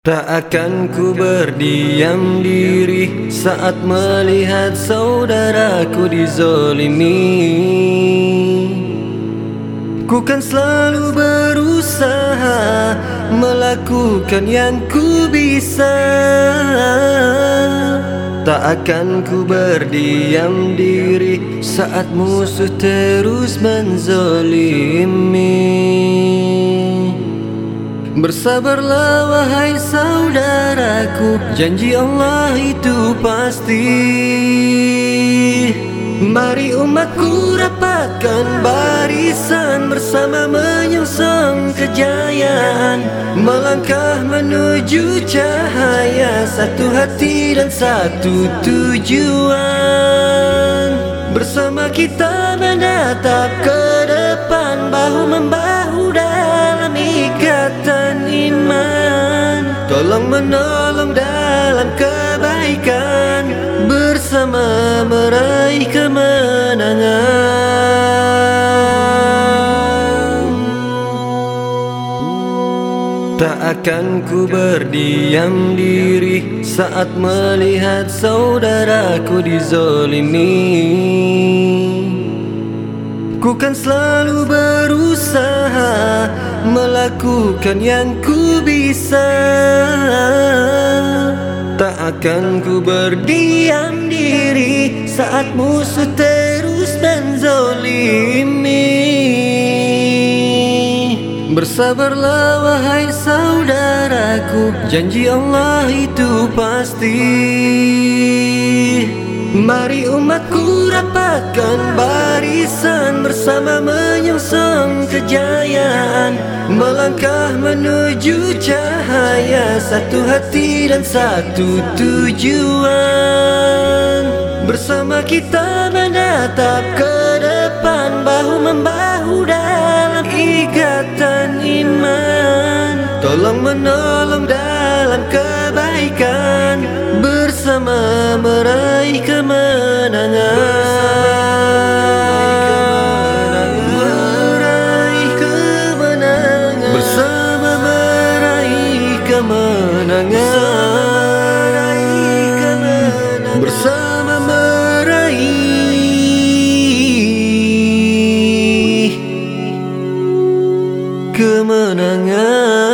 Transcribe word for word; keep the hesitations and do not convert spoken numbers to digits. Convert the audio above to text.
Tak akan ku berdiam diri saat melihat saudaraku dizolimi. Ku kan selalu berusaha melakukan yang ku bisa. Tak akan ku berdiam diri saat musuh terus menzolimi. Bersabarlah wahai saudaraku, janji Allah itu pasti. Mari umatku rapatkan barisan, bersama menyongsong kejayaan, melangkah menuju cahaya, satu hati dan satu tujuan. Bersama kita menatap ke depan, bahu-membahu dalam ikatan iman, tolong menolong dalam kebaikan, bersama meraih kemenangan. Tak akan ku berdiam diri saat melihat saudaraku dizolimi. Ku kan selalu berusaha melakukan yang ku bisa. Tak akan ku berdiam diri saat musuh terus menzolimi. Bersabarlah wahai saudaraku, janji Allah itu pasti. Mari umatku rapatkan barisan, bersama menyongsong kejayaan, melangkah menuju cahaya, satu hati dan satu tujuan. Bersama kita menatap ke depan, bahu-membahu dalam ikatan iman, tolong menolong dalam kebaikan, bersama meraih kemenangan. Meraih kemenangan, bersama meraih kemenangan, bersama meraih kemenangan.